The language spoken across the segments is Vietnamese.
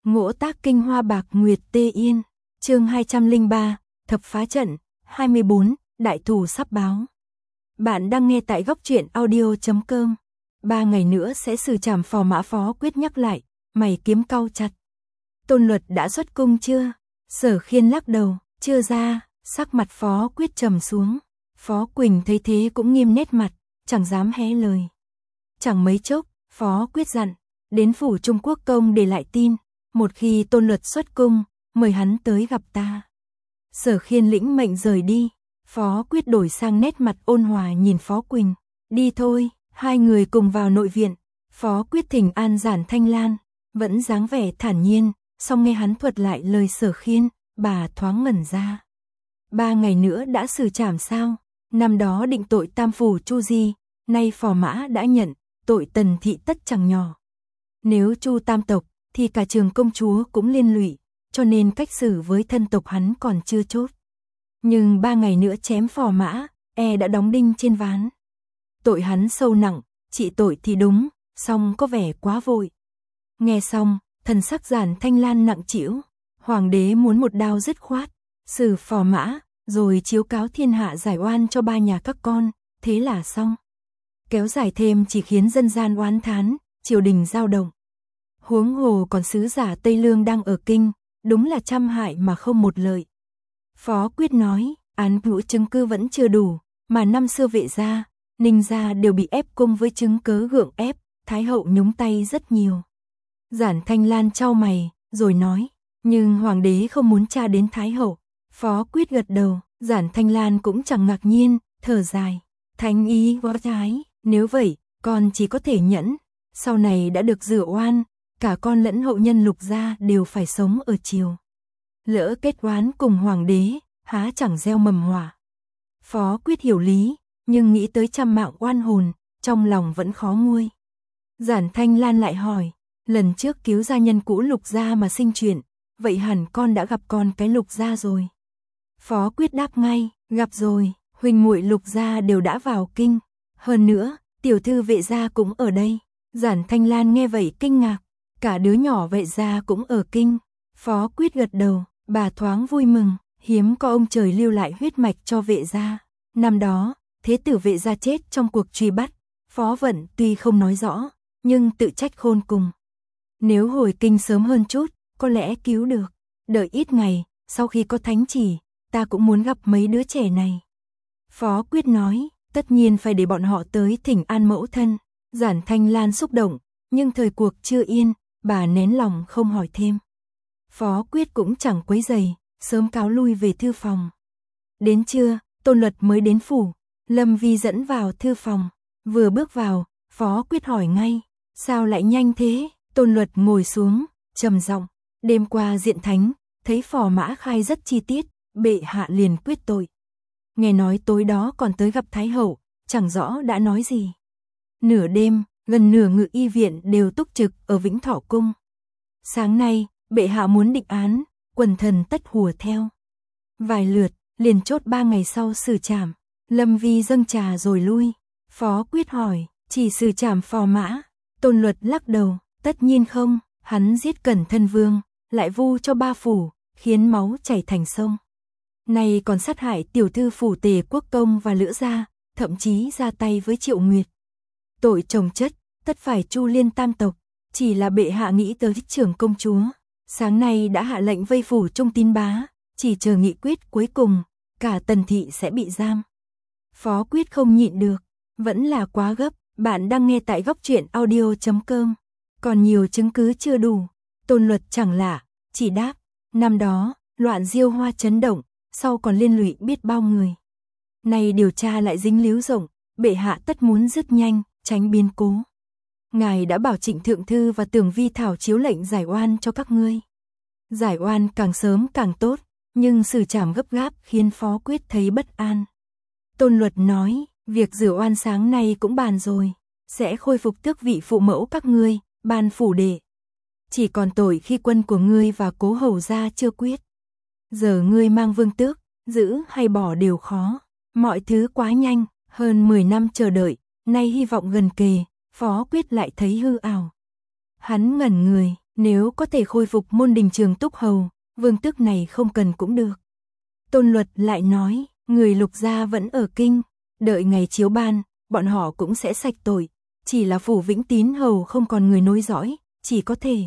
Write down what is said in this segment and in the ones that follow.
Ngỗ tác kinh hoa bạc nguyệt tê yên. Chương 203, thập phá trận. 24, đại thủ sắp báo. Bạn đang nghe tại góc truyện audio.com. 3 ngày nữa sẽ xử trảm Phò Mã. Phó Quyết nhắc lại, mày kiếm cau chặt. Tôn Luật đã xuất cung chưa? Sở Khiên lắc đầu, chưa ra. Sắc mặt Phó Quyết trầm xuống. Phó Quỳnh thấy thế cũng nghiêm nét mặt, chẳng dám hé lời. Chẳng mấy chốc, Phó Quyết dặn, đến phủ Trung Quốc công để lại tin, một khi Tôn Luật xuất cung, mời hắn tới gặp ta. Sở Khiên lĩnh mệnh rời đi, Phó Quyết đổi sang nét mặt ôn hòa nhìn Phó Quỳnh. Đi thôi, hai người cùng vào nội viện. Phó Quyết thỉnh an Giản Thanh Lan, vẫn dáng vẻ thản nhiên, song nghe hắn thuật lại lời Sở Khiên, bà thoáng ngẩn ra. 3 ngày nữa đã xử trảm sao? Năm đó định tội tam phủ Chu Di, nay Phò Mã đã nhận, tội Tần thị tất chẳng nhỏ. Nếu Chu tam tộc, thì cả Trường công chúa cũng liên lụy, cho nên cách xử với thân tộc hắn còn chưa chốt. Nhưng 3 ngày nữa chém Phò Mã, đã đóng đinh trên ván. Tội hắn sâu nặng, trị tội thì đúng, song có vẻ quá vội. Nghe xong, thần sắc Giản Thanh Lan nặng trĩu. Hoàng đế muốn một đao dứt khoát, xử Phò Mã, rồi chiếu cáo thiên hạ giải oan cho 3 nhà các con, thế là xong. Kéo dài thêm chỉ khiến dân gian oán thán, triều đình dao động. Huống hồ còn sứ giả Tây Lương đang ở kinh, đúng là trăm hại mà không một lợi. Phó Quyết nói, án ngũ chứng cứ vẫn chưa đủ, mà năm xưa Vệ gia, Ninh gia đều bị ép cung với chứng cớ gượng ép, Thái hậu nhúng tay rất nhiều. Giản Thanh Lan chau mày, rồi nói, nhưng hoàng đế không muốn tra đến Thái hậu. Phó Quyết gật đầu, Giản Thanh Lan cũng chẳng ngạc nhiên, thở dài. Thánh ý võ trái, nếu vậy, con chỉ có thể nhẫn. Sau này đã được rửa oan, cả con lẫn hậu nhân Lục gia đều phải sống ở triều. Lỡ kết oán cùng hoàng đế, há chẳng gieo mầm họa. Phó Quyết hiểu lý, nhưng nghĩ tới trăm mạng oan hồn, trong lòng vẫn khó nguôi. Giản Thanh Lan lại hỏi, lần trước cứu gia nhân cũ Lục gia mà sinh chuyện, vậy hẳn con đã gặp con cái Lục gia rồi. Phó Quyết đáp ngay, gặp rồi, huynh muội Lục gia đều đã vào kinh. Hơn nữa, tiểu thư Vệ gia cũng ở đây. Giản Thanh Lan nghe vậy kinh ngạc, cả đứa nhỏ Vệ gia cũng ở kinh. Phó Quyết gật đầu, bà thoáng vui mừng, hiếm có ông trời lưu lại huyết mạch cho Vệ gia. Năm đó, thế tử Vệ gia chết trong cuộc truy bắt, Phó Vận tuy không nói rõ, nhưng tự trách khôn cùng. Nếu hồi kinh sớm hơn chút, có lẽ cứu được. Đợi ít ngày, sau khi có thánh chỉ, ta cũng muốn gặp mấy đứa trẻ này. Phó Quyết nói, tất nhiên phải để bọn họ tới thỉnh an mẫu thân. Giản Thanh Lan xúc động, nhưng thời cuộc chưa yên, bà nén lòng không hỏi thêm. Phó Quyết cũng chẳng quấy rầy, sớm cáo lui về thư phòng. Đến trưa, Tôn Luật mới đến phủ, Lâm Vi dẫn vào thư phòng. Vừa bước vào, Phó Quyết hỏi ngay, sao lại nhanh thế? Tôn Luật ngồi xuống, trầm giọng, đêm qua diện thánh, thấy Phò Mã khai rất chi tiết, bệ hạ liền quyết tội. Nghe nói tối đó còn tới gặp Thái hậu, chẳng rõ đã nói gì. Nửa đêm, gần nửa ngự y viện đều túc trực ở Vĩnh Thọ cung. Sáng nay, bệ hạ muốn định án, quần thần tất hùa theo. Vài lượt, liền chốt 3 ngày sau xử trảm. Lâm Vi dâng trà rồi lui. Phó Quyết hỏi, chỉ xử trảm Phò Mã? Tôn Luật lắc đầu, tất nhiên không, hắn giết Cẩn Thân Vương, lại vu cho 3 phủ, khiến máu chảy thành sông. Này còn sát hại tiểu thư phủ Tề Quốc công và Lữ gia, thậm chí ra tay với Triệu Nguyệt. Tội chồng chất, tất phải chu liên tam tộc, chỉ là bệ hạ nghĩ tới Trưởng công chúa. Sáng nay đã hạ lệnh vây phủ Trung Tín bá, chỉ chờ nghị quyết cuối cùng, cả Tần thị sẽ bị giam. Phó Quyết không nhịn được, vẫn là quá gấp. Bạn đang nghe tại góc truyện audio.com. Còn nhiều chứng cứ chưa đủ. Tôn Luật chẳng lạ, chỉ đáp, năm đó, loạn Diêu Hoa chấn động, sau còn liên lụy biết bao người. Nay điều tra lại dính líu rộng, bệ hạ tất muốn dứt nhanh, tránh biến cố. Ngài đã bảo Trịnh Thượng Thư và Tưởng Vi Thảo chiếu lệnh giải oan cho các ngươi. Giải oan càng sớm càng tốt, nhưng xử trảm gấp gáp khiến Phó Quyết thấy bất an. Tôn Luật nói, việc rửa oan sáng nay cũng bàn rồi, sẽ khôi phục tước vị phụ mẫu các ngươi, ban phủ đệ. Chỉ còn tội khi quân của ngươi và Cố hầu gia chưa quyết. Giờ ngươi mang vương tước, giữ hay bỏ đều khó. Mọi thứ quá nhanh, hơn 10 năm chờ đợi, nay hy vọng gần kề, Phó Quyết lại thấy hư ảo. Hắn ngẩn người, Nếu có thể khôi phục môn đình Trường Túc Hầu, vương tước này không cần cũng được. Tôn Luật lại nói, người Lục gia vẫn ở kinh, đợi ngày chiếu ban, bọn họ cũng sẽ sạch tội, chỉ là phủ Vĩnh Tín Hầu không còn người nối dõi, chỉ có thể.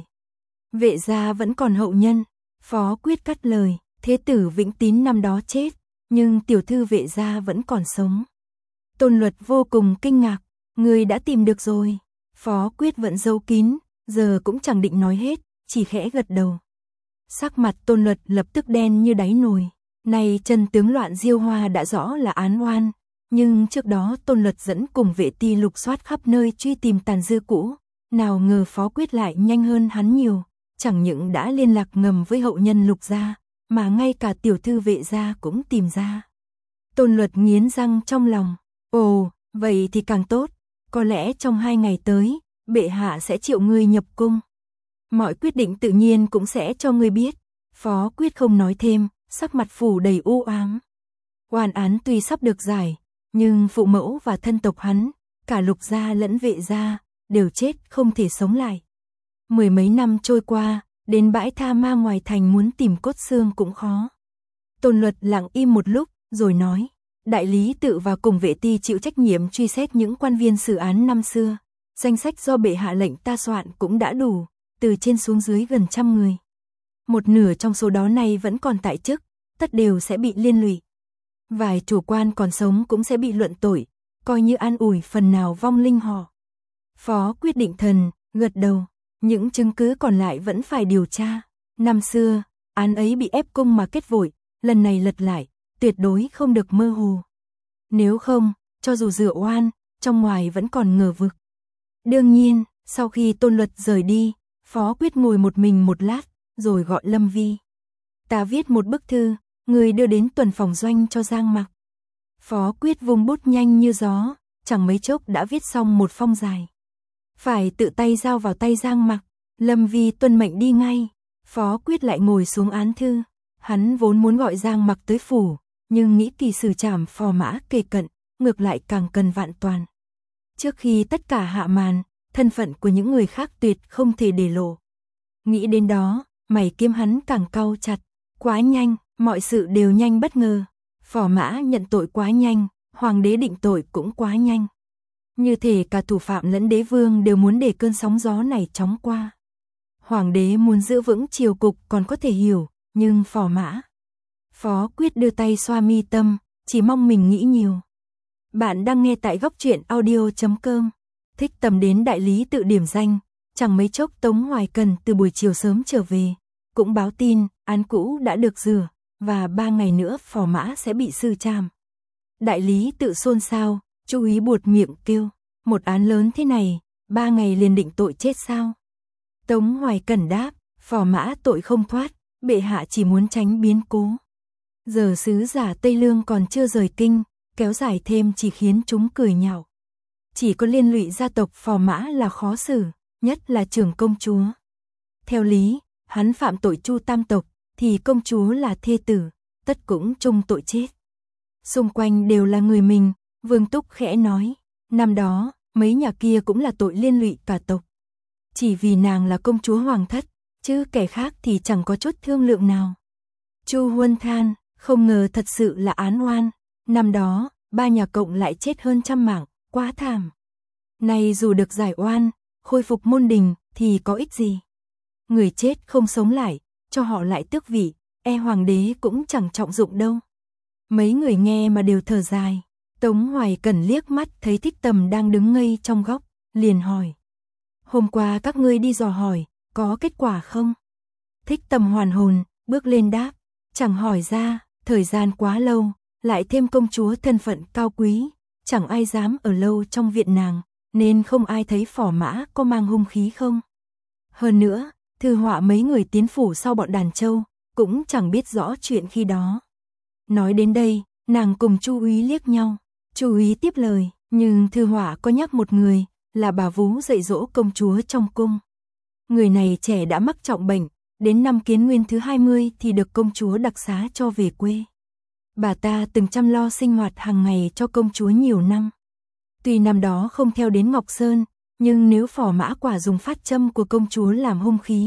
Vệ gia vẫn còn hậu nhân, Phó Quyết cắt lời, thế tử Vĩnh Tín năm đó chết, nhưng tiểu thư Vệ gia vẫn còn sống. Tôn Luật vô cùng kinh ngạc, người đã tìm được rồi. Phó Quyết vẫn giấu kín, giờ cũng chẳng định nói hết, chỉ khẽ gật đầu. Sắc mặt Tôn Luật lập tức đen như đáy nồi. Này chân tướng loạn Diêu Hoa đã rõ là án oan, nhưng trước đó Tôn Luật dẫn cùng vệ ti lục soát khắp nơi truy tìm tàn dư cũ, nào ngờ Phó Quyết lại nhanh hơn hắn nhiều, chẳng những đã liên lạc ngầm với hậu nhân Lục gia, mà ngay cả tiểu thư Vệ gia cũng tìm ra. Tôn Luật nghiến răng trong lòng, ồ, vậy thì càng tốt, có lẽ trong 2 ngày tới, bệ hạ sẽ triệu ngươi nhập cung. Mọi quyết định tự nhiên cũng sẽ cho ngươi biết. Phó Quyết không nói thêm, sắc mặt phủ đầy u ám. Oan án tuy sắp được giải, nhưng phụ mẫu và thân tộc hắn, cả Lục gia lẫn Vệ gia, đều chết không thể sống lại. 10 mấy năm trôi qua, đến bãi tha ma ngoài thành muốn tìm cốt xương cũng khó. Tôn Luật lặng im một lúc, rồi nói, đại lý tự và cùng vệ ti chịu trách nhiệm truy xét những quan viên xử án năm xưa. Danh sách do bệ hạ lệnh ta soạn cũng đã đủ, từ trên xuống dưới gần 100 người. Một nửa trong số đó này vẫn còn tại chức, tất đều sẽ bị liên lụy. Vài chủ quan còn sống cũng sẽ bị luận tội, coi như an ủi phần nào vong linh họ. Phó Quyết định thần, gật đầu, những chứng cứ còn lại vẫn phải điều tra. Năm xưa, án ấy bị ép cung mà kết vội, lần này lật lại, tuyệt đối không được mơ hồ. Nếu không, cho dù rửa oan, trong ngoài vẫn còn ngờ vực. Đương nhiên, sau khi Tôn Luật rời đi, Phó Quyết ngồi một mình một lát, rồi gọi Lâm Vi. Ta viết một bức thư, người đưa đến tuần phòng doanh cho Giang Mặc. Phó Quyết vung bút nhanh như gió, chẳng mấy chốc đã viết xong một phong dài. Phải tự tay giao vào tay Giang Mặc, Lâm Vi tuân mệnh đi ngay. Phó Quyết lại ngồi xuống án thư, hắn vốn muốn gọi Giang Mặc tới phủ, nhưng nghĩ kỳ xử trảm Phò Mã kề cận, ngược lại càng cần vạn toàn. Trước khi tất cả hạ màn, thân phận của những người khác tuyệt không thể để lộ. Nghĩ đến đó, mày kiếm hắn càng cau chặt, quá nhanh, mọi sự đều nhanh bất ngờ. Phò Mã nhận tội quá nhanh, hoàng đế định tội cũng quá nhanh. Như thể cả thủ phạm lẫn đế vương đều muốn để cơn sóng gió này chóng qua. Hoàng đế muốn giữ vững triều cục còn có thể hiểu, nhưng Phò Mã. Phó Quyết đưa tay xoa mi tâm, chỉ mong mình nghĩ nhiều. Bạn đang nghe tại góc truyện audio.com. Thích Tầm đến đại lý tự điểm danh, chẳng mấy chốc Tống Hoài Cần từ buổi chiều sớm trở về, cũng báo tin án cũ đã được rửa, và 3 ngày nữa Phò Mã sẽ bị xử trảm. Đại lý tự xôn xao, Chu Ý buột miệng kêu, một án lớn thế này, 3 ngày liền định tội chết sao? Tống Hoài Cần đáp, Phò Mã tội không thoát, bệ hạ chỉ muốn tránh biến cố. Giờ sứ giả Tây Lương còn chưa rời kinh, kéo dài thêm chỉ khiến chúng cười nhạo. Chỉ có liên lụy gia tộc Phò Mã là khó xử, nhất là trưởng công chúa. Theo lý, hắn phạm tội Chu tam tộc, thì công chúa là thê tử, tất cũng chung tội chết. Xung quanh đều là người mình, Vương Túc khẽ nói, năm đó, mấy nhà kia cũng là tội liên lụy cả tộc. Chỉ vì nàng là công chúa hoàng thất, chứ kẻ khác thì chẳng có chút thương lượng nào. Chu Huân than, không ngờ thật sự là án oan, năm đó, 3 nhà cộng lại chết hơn 100 mạng, quá thảm. Nay dù được giải oan, khôi phục môn đình thì có ích gì? Người chết không sống lại, cho họ lại tước vị, hoàng đế cũng chẳng trọng dụng đâu. Mấy người nghe mà đều thở dài. Tống Hoài Cần liếc mắt thấy Thích Tầm đang đứng ngây trong góc, liền hỏi. Hôm qua các ngươi đi dò hỏi, có kết quả không? Thích Tầm hoàn hồn, bước lên đáp. Chẳng hỏi ra, thời gian quá lâu, lại thêm công chúa thân phận cao quý, chẳng ai dám ở lâu trong viện nàng, nên không ai thấy Phò Mã có mang hung khí không. Hơn nữa, thư họa mấy người tiến phủ sau bọn đàn châu, cũng chẳng biết rõ chuyện khi đó. Nói đến đây, nàng cùng Chu Úy liếc nhau. Chu Úy tiếp lời, nhưng thư họa có nhắc một người, là bà vú dạy dỗ công chúa trong cung. Người này trẻ đã mắc trọng bệnh, đến năm Kiến Nguyên thứ 20 thì được công chúa đặc xá cho về quê. Bà ta từng chăm lo sinh hoạt hàng ngày cho công chúa nhiều năm. Tuy năm đó không theo đến Ngọc Sơn, nhưng nếu Phò Mã quả dùng phát châm của công chúa làm hung khí,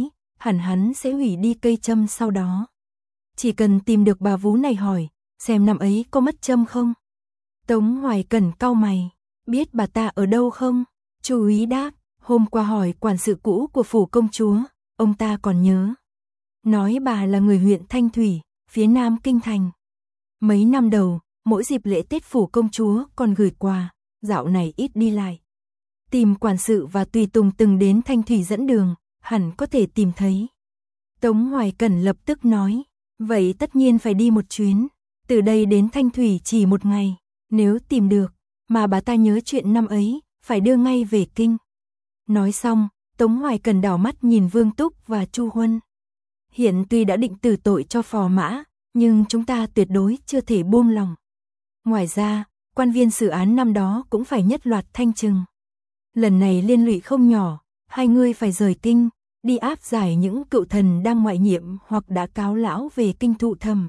hẳn hắn sẽ hủy đi cây châm sau đó. Chỉ cần tìm được bà vú này hỏi, xem năm ấy có mất châm không. Tống Hoài Cẩn cau mày, biết bà ta ở đâu không? Chu úy đáp, hôm qua hỏi quản sự cũ của phủ công chúa, ông ta còn nhớ. Nói bà là người huyện Thanh Thủy, phía nam kinh thành. Mấy năm đầu, mỗi dịp lễ Tết phủ công chúa còn gửi quà, dạo này ít đi lại. Tìm quản sự và tùy tùng từng đến Thanh Thủy dẫn đường, hẳn có thể tìm thấy. Tống Hoài Cẩn lập tức nói, vậy tất nhiên phải đi một chuyến, từ đây đến Thanh Thủy chỉ một ngày, nếu tìm được, mà bà ta nhớ chuyện năm ấy, phải đưa ngay về kinh. Nói xong, Tống Hoài Cẩn đảo mắt nhìn Vương Túc và Chu Huân. Hiện tuy đã định tử tội cho Phò Mã, nhưng chúng ta tuyệt đối chưa thể buông lòng. Ngoài ra, quan viên xử án năm đó cũng phải nhất loạt thanh trừng. Lần này liên lụy không nhỏ, hai người phải rời kinh, đi áp giải những cựu thần đang ngoại nhiệm hoặc đã cáo lão về kinh thụ thẩm.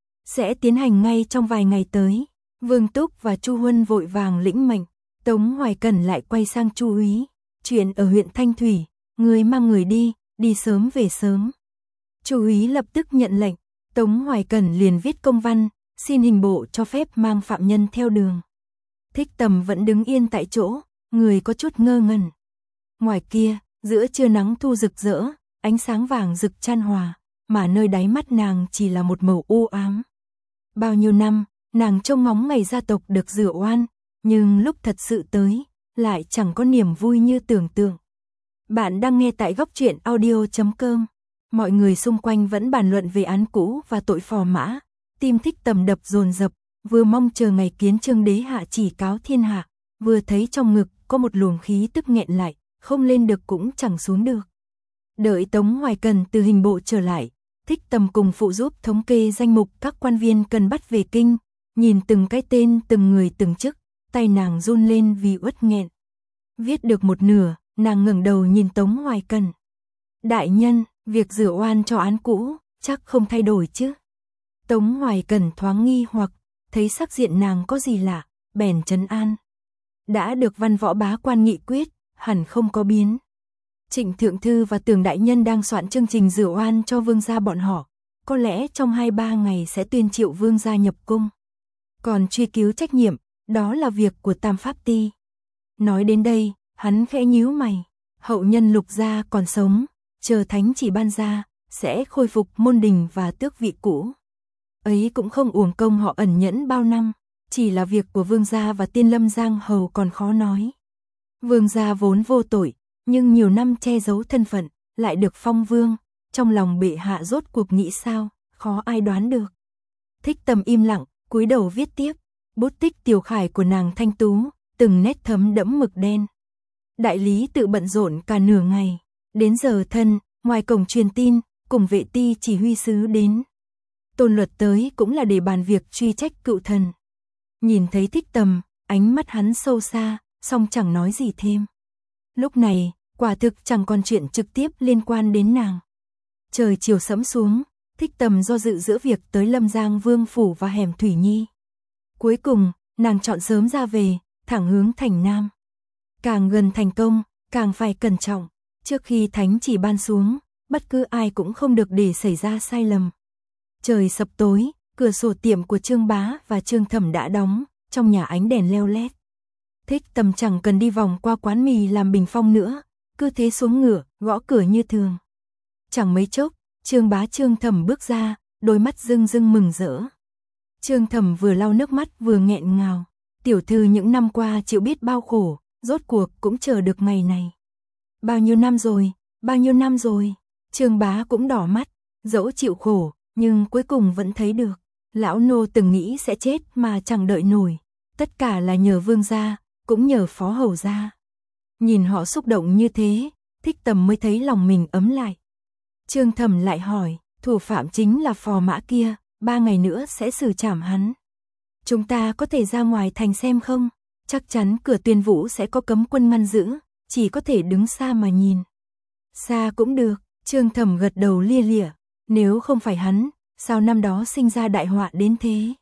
Sẽ tiến hành ngay trong vài ngày tới. Vương Túc và Chu Huân vội vàng lĩnh mệnh, Tống Hoài Cẩn lại quay sang Chu úy, chuyện ở huyện Thanh Thủy, người mang người đi, đi sớm về sớm. Chu úy lập tức nhận lệnh, Tống Hoài Cẩn liền viết công văn, xin hình bộ cho phép mang phạm nhân theo đường. Thích Tầm vẫn đứng yên tại chỗ, người có chút ngơ ngẩn. Ngoài kia, giữa trưa nắng thu rực rỡ, ánh sáng vàng rực chan hòa, mà nơi đáy mắt nàng chỉ là một màu u ám. Bao nhiêu năm, nàng trông ngóng ngày gia tộc được rửa oan, nhưng lúc thật sự tới, lại chẳng có niềm vui như tưởng tượng. Bạn đang nghe tại Góc Truyện Audio.com. Mọi người xung quanh vẫn bàn luận về án cũ và tội Phò Mã, tim Thích Tầm đập dồn dập, vừa mong chờ ngày kiến Trương đế hạ chỉ cáo thiên hạ, vừa thấy trong ngực có một luồng khí tức nghẹn lại, không lên được cũng chẳng xuống được. Đợi Tống Hoài Cẩn từ hình bộ trở lại, Thích Tầm cùng phụ giúp thống kê danh mục các quan viên cần bắt về kinh, nhìn từng cái tên từng người từng chức, tay nàng run lên vì uất nghẹn. Viết được một nửa, nàng ngẩng đầu nhìn Tống Hoài Cẩn. Đại nhân, việc rửa oan cho án cũ, chắc không thay đổi chứ? Tống Hoài Cẩn thoáng nghi hoặc, thấy sắc diện nàng có gì lạ, bèn trấn an. Đã được văn võ bá quan nghị quyết, hẳn không có biến. Trịnh Thượng Thư và Tường Đại Nhân đang soạn chương trình rửa oan cho vương gia bọn họ, có lẽ trong 2-3 ngày sẽ tuyên triệu vương gia nhập cung. Còn truy cứu trách nhiệm, đó là việc của Tam Pháp Ti. Nói đến đây, hắn khẽ nhíu mày, hậu nhân Lục gia còn sống, chờ thánh chỉ ban ra, sẽ khôi phục môn đình và tước vị cũ. Ấy cũng không uổng công họ ẩn nhẫn bao năm, chỉ là việc của vương gia và Tiên Lâm Giang hầu còn khó nói. Vương gia vốn vô tội, nhưng nhiều năm che giấu thân phận, lại được phong vương, trong lòng bệ hạ rốt cuộc nghĩ sao, khó ai đoán được. Thích Tầm im lặng, cúi đầu viết tiếp, bút tích tiểu khải của nàng thanh tú, từng nét thấm đẫm mực đen. Đại lý tự bận rộn cả nửa ngày, đến giờ thân, ngoài cổng truyền tin, cùng vệ ti chỉ huy sứ đến. Tôn Luật tới cũng là để bàn việc truy trách cựu thần. Nhìn thấy Thích Tầm, ánh mắt hắn sâu xa, song chẳng nói gì thêm. Lúc này, quả thực chẳng còn chuyện trực tiếp liên quan đến nàng. Trời chiều sẫm xuống, Thích Tầm do dự giữa việc tới Lâm Giang Vương Phủ và hẻm Thủy Nhi. Cuối cùng, nàng chọn sớm ra về, thẳng hướng thành Nam. Càng gần thành công, càng phải cẩn trọng, trước khi thánh chỉ ban xuống, bất cứ ai cũng không được để xảy ra sai lầm. Trời sập tối, cửa sổ tiệm của Trương Bá và Trương Thẩm đã đóng, trong nhà ánh đèn leo lét. Thích Tầm chẳng cần đi vòng qua quán mì làm bình phong nữa, cứ thế xuống ngựa, gõ cửa như thường. Chẳng mấy chốc, Trương Bá Trương Thẩm bước ra, đôi mắt rưng rưng mừng rỡ. Trương Thẩm vừa lau nước mắt vừa nghẹn ngào, tiểu thư những năm qua chịu biết bao khổ, rốt cuộc cũng chờ được ngày này. Bao nhiêu năm rồi, bao nhiêu năm rồi, Trương Bá cũng đỏ mắt, dẫu chịu khổ, nhưng cuối cùng vẫn thấy được. Lão nô từng nghĩ sẽ chết mà chẳng đợi nổi, tất cả là nhờ vương gia, cũng nhờ phó hầu gia. Nhìn họ xúc động như thế, Thích Tầm mới thấy lòng mình ấm lại. Trương Thẩm lại hỏi, thủ phạm chính là Phò Mã kia, 3 ngày nữa sẽ xử trảm hắn. Chúng ta có thể ra ngoài thành xem không? Chắc chắn cửa Tuyên Vũ sẽ có cấm quân ngăn giữ, chỉ có thể đứng xa mà nhìn. Xa cũng được, Trương Thẩm gật đầu lia lịa, nếu không phải hắn, sao năm đó sinh ra đại họa đến thế?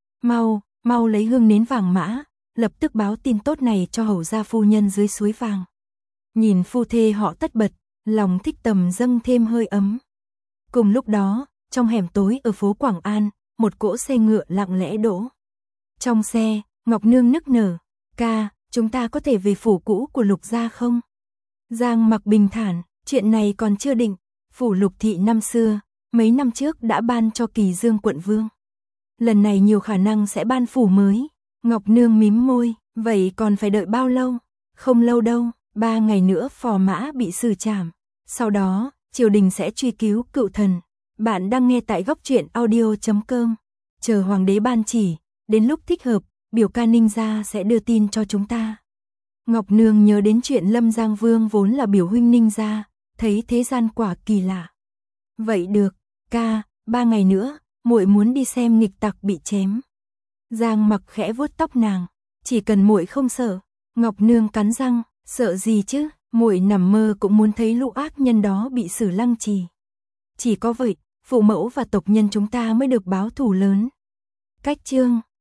Mau lấy hương nến vàng mã, lập tức báo tin tốt này cho hầu gia phu nhân dưới suối vàng. Nhìn phu thê họ tất bật, lòng thích tầm dâng thêm hơi ấm. Cùng lúc đó, trong hẻm tối ở phố Quảng An, một cỗ xe ngựa lặng lẽ đỗ. Trong xe, Ngọc Nương nức nở, "Ca, chúng ta có thể về phủ cũ của Lục gia không?" Giang Mặc bình thản, "Chuyện này còn chưa định, phủ Lục thị năm xưa, mấy năm trước đã ban cho Kỳ Dương quận vương. Lần này nhiều khả năng sẽ ban phủ mới." Ngọc Nương mím môi, "Vậy còn phải đợi bao lâu?" "Không lâu đâu, 3 ngày nữa Phò Mã bị xử trảm. Sau đó, triều đình sẽ truy cứu cựu thần." Bạn đang nghe tại góc truyện audio.com. Chờ hoàng đế ban chỉ, đến lúc thích hợp, biểu ca Ninh gia sẽ đưa tin cho chúng ta. Ngọc Nương nhớ đến chuyện Lâm Giang Vương vốn là biểu huynh Ninh gia, thấy thế gian quả kỳ lạ. "Vậy được, ca, 3 ngày nữa, muội muốn đi xem nghịch tặc bị chém." Giang Mặc khẽ vuốt tóc nàng, "Chỉ cần muội không sợ." Ngọc Nương cắn răng, "Sợ gì chứ, muội nằm mơ cũng muốn thấy lũ ác nhân đó bị xử lăng trì. Chỉ có vậy, phụ mẫu và tộc nhân chúng ta mới được báo thù lớn." Cách chương